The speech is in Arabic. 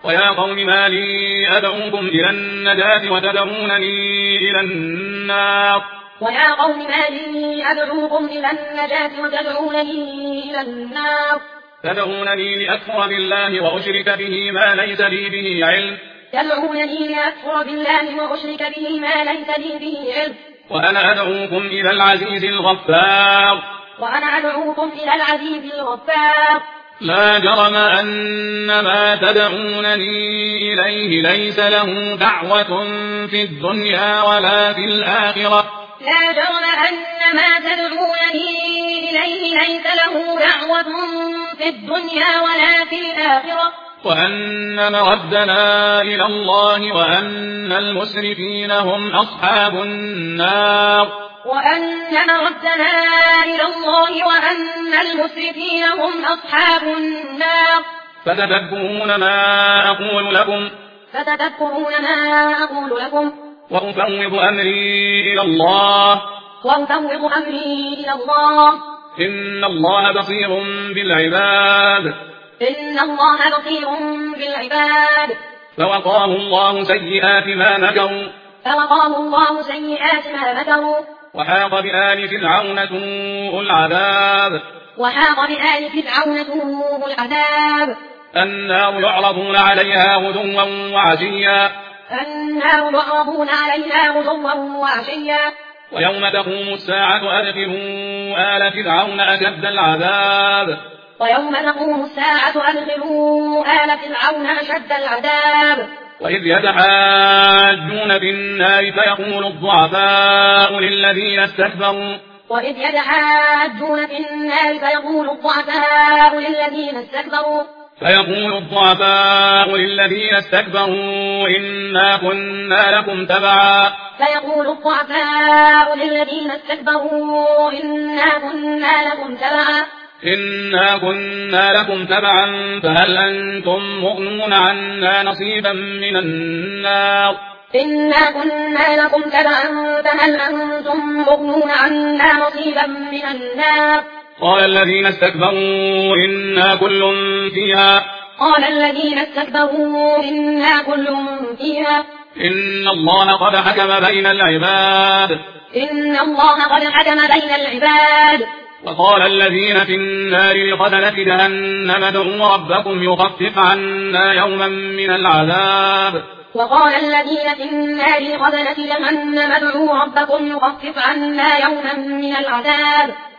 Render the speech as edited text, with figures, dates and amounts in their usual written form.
ويا قوم ما لي أدعوكم إلى النجاة وتدعونني إلى النار ويا قوم ما لي أدعوكم إلى النجاة وتدعونني إلى النار تدعونني لأكفر بالله وأشرك به ما ليس لي به علم تدعونني لأكفر بالله وأشرك به ما ليس لي به علم وأنا أدعوكم إلى العزيز الغفار وأنا أدعوكم إلى العزيز الغفار لا جرم أن ما تدعونني إليه ليس له دعوة في الدنيا ولا في الآخرة لا جرم أن ما تدعونني إليه ليس له دعوة في الدنيا ولا في الآخرة وأن مردنا إلى الله وأن المسرفين هم أصحاب النار وأن مردنا إلى الله وأن المسرفين هم أصحاب النار فتذكرون ما أقول لكم وأفوض أمري إلى الله إن الله بصير بالعباد فوقاه الله سيئات ما مكروا وحاق بآل فرعون سوء العذاب النار يعرضون عليها غدوا وعشيا ويوم تقوم الساعة أدخلوا آل فرعون أشد العذاب وإذ يتحاجون في النار فيقول الضعفاء للذين استكبروا إنا كنا لكم تبعا فهل أنتم مغنون عنا نصيبا من النار قال الذين استكبروا إنا كل فيها إن الله قد حكم بين العباد وقال الذين في النار لخزنة جهنم ادعوا ربكم يخفف عنا يوما من العذاب